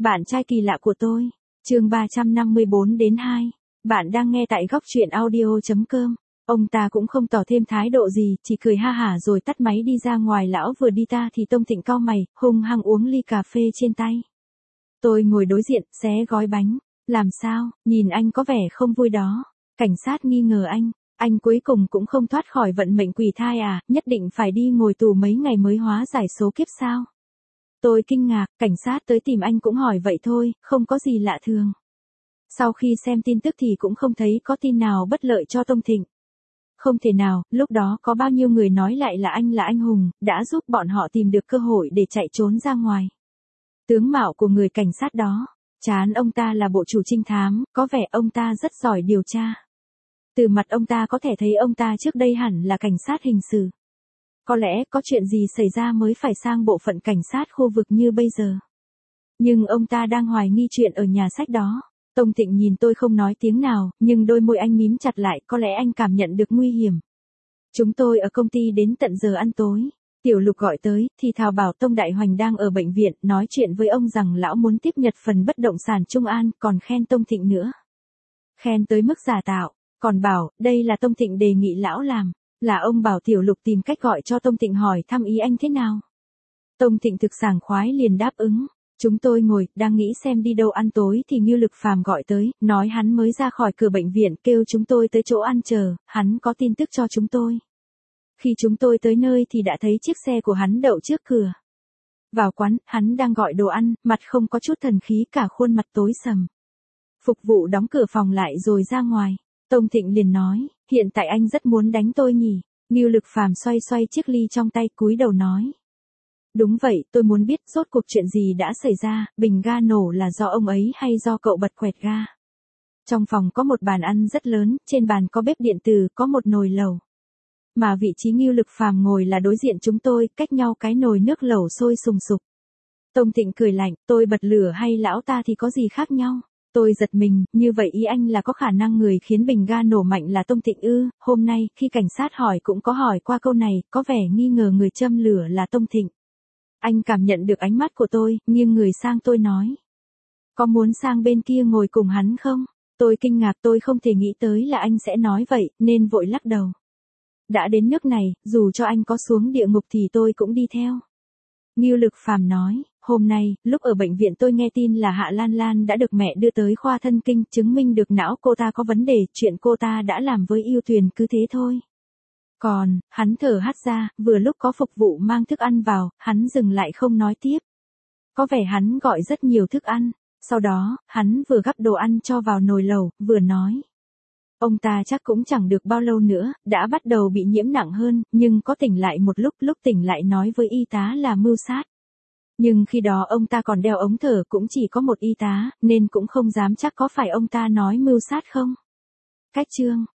Bạn trai kỳ lạ của tôi. Chương 354-2. Bạn đang nghe tại góc truyện audio.com. Ông ta cũng không tỏ thêm thái độ gì, chỉ cười ha hả rồi tắt máy đi ra ngoài. Lão vừa đi ta thì Tông Thịnh cau mày, hung hăng uống ly cà phê trên tay. Tôi ngồi đối diện, xé gói bánh. Làm sao, nhìn anh có vẻ không vui đó. Cảnh sát nghi ngờ anh cuối cùng cũng không thoát khỏi vận mệnh quỷ thai à, nhất định phải đi ngồi tù mấy ngày mới hóa giải số kiếp sao? Tôi kinh ngạc, cảnh sát tới tìm anh cũng hỏi vậy thôi, không có gì lạ thường. Sau khi xem tin tức thì cũng không thấy có tin nào bất lợi cho Tông Thịnh. Không thể nào, lúc đó có bao nhiêu người nói lại là anh hùng, đã giúp bọn họ tìm được cơ hội để chạy trốn ra ngoài. Tướng mạo của người cảnh sát đó, trán ông ta là bộ chủ trinh thám, có vẻ ông ta rất giỏi điều tra. Từ mặt ông ta có thể thấy ông ta trước đây hẳn là cảnh sát hình sự. Có lẽ có chuyện gì xảy ra mới phải sang bộ phận cảnh sát khu vực như bây giờ. Nhưng ông ta đang hoài nghi chuyện ở nhà sách đó. Tông Thịnh nhìn tôi không nói tiếng nào, nhưng đôi môi anh mím chặt lại, có lẽ anh cảm nhận được nguy hiểm. Chúng tôi ở công ty đến tận giờ ăn tối. Tiểu Lục gọi tới, thì thào bảo Tông Đại Hoành đang ở bệnh viện, nói chuyện với ông rằng lão muốn tiếp nhật phần bất động sản Trung An, còn khen Tông Thịnh nữa. Khen tới mức giả tạo, còn bảo, đây là Tông Thịnh đề nghị lão làm. Là ông bảo Tiểu Lục tìm cách gọi cho Tông Thịnh hỏi thăm ý anh thế nào. Tông Thịnh thực sảng khoái liền đáp ứng. Chúng tôi ngồi, đang nghĩ xem đi đâu ăn tối thì Ngưu Lực Phàm gọi tới, nói hắn mới ra khỏi cửa bệnh viện, kêu chúng tôi tới chỗ ăn chờ, hắn có tin tức cho chúng tôi. Khi chúng tôi tới nơi thì đã thấy chiếc xe của hắn đậu trước cửa. Vào quán, hắn đang gọi đồ ăn, mặt không có chút thần khí, cả khuôn mặt tối sầm. Phục vụ đóng cửa phòng lại rồi ra ngoài. Tông Thịnh liền nói, hiện tại anh rất muốn đánh tôi nhỉ. Ngưu Lực Phàm xoay xoay chiếc ly trong tay, cúi đầu nói. Đúng vậy, tôi muốn biết rốt cuộc chuyện gì đã xảy ra, bình ga nổ là do ông ấy hay do cậu bật quẹt ga. Trong phòng có một bàn ăn rất lớn, trên bàn có bếp điện từ, có một nồi lẩu. Mà vị trí Ngưu Lực Phàm ngồi là đối diện chúng tôi, cách nhau cái nồi nước lẩu sôi sùng sục. Tông Thịnh cười lạnh, tôi bật lửa hay lão ta thì có gì khác nhau. Tôi giật mình, như vậy ý anh là có khả năng người khiến bình ga nổ mạnh là Tông Thịnh ư? Hôm nay, khi cảnh sát hỏi cũng có hỏi qua câu này, có vẻ nghi ngờ người châm lửa là Tông Thịnh. Anh cảm nhận được ánh mắt của tôi, nghiêng người sang tôi nói. Có muốn sang bên kia ngồi cùng hắn không? Tôi kinh ngạc, tôi không thể nghĩ tới là anh sẽ nói vậy, nên vội lắc đầu. Đã đến nước này, dù cho anh có xuống địa ngục thì tôi cũng đi theo. Ngưu Lực Phàm nói, hôm nay, lúc ở bệnh viện tôi nghe tin là Hạ Lan Lan đã được mẹ đưa tới khoa thân kinh, chứng minh được não cô ta có vấn đề, chuyện cô ta đã làm với Yêu Tuyền cứ thế thôi. Còn, hắn thở hắt ra, vừa lúc có phục vụ mang thức ăn vào, hắn dừng lại không nói tiếp. Có vẻ hắn gọi rất nhiều thức ăn, sau đó, hắn vừa gắp đồ ăn cho vào nồi lẩu, vừa nói. Ông ta chắc cũng chẳng được bao lâu nữa, đã bắt đầu bị nhiễm nặng hơn, nhưng có tỉnh lại một lúc tỉnh lại nói với y tá là mưu sát. Nhưng khi đó ông ta còn đeo ống thở, cũng chỉ có một y tá, nên cũng không dám chắc có phải ông ta nói mưu sát không. Cách chương.